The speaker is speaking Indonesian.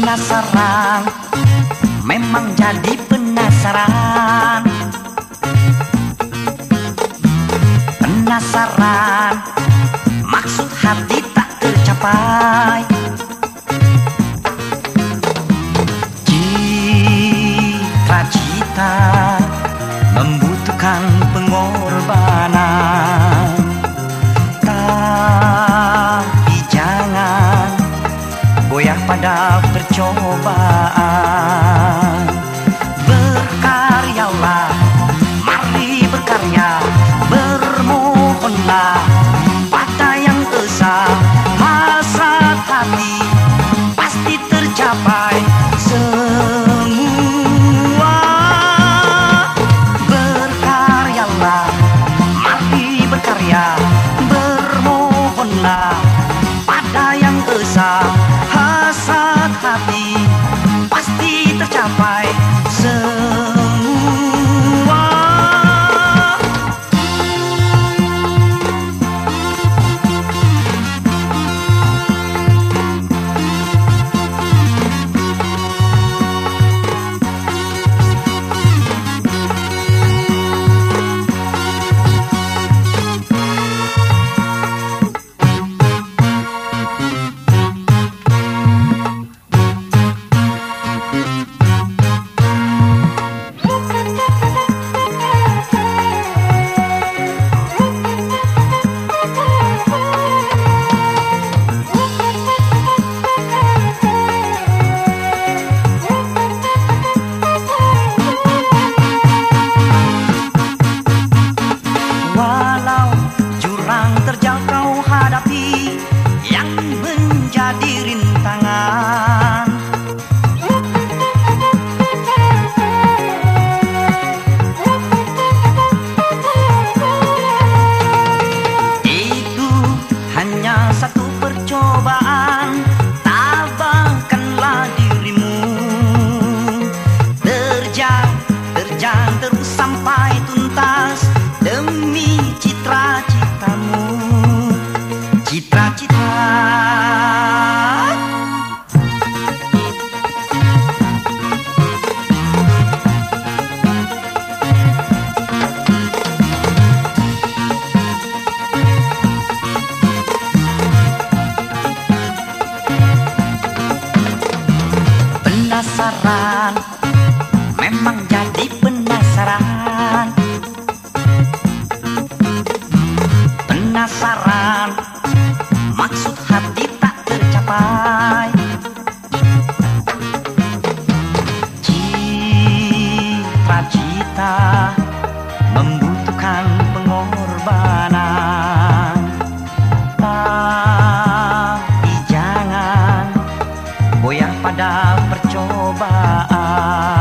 Penasaran, memang jadi penasaran. Penasaran, maksud hati tak tercapai. Cita-cita membutuhkan pengorbanan, tapi jangan goyah pada percobaan. Berkaryalah, mari berkarya, bermohonlah pada yang esa. Hasrat hati pasti tercapai semua. Berkaryalah, mari berkarya, bermohonlah pada yang esa. Hasrat hati pasti tercapai semua. Terjal kau hadapi yang menjadi rintangan, itu hanya satu percobaan. Tabahkanlah dirimu, terjang terus sampai tuntas demi cita-citamu. Cita-cita penasaran, memang jadi penasaran. Penasaran, maksud hati tak tercapai. Cita-cita membutuhkan pengorbanan, tapi jangan goyah pada percobaan.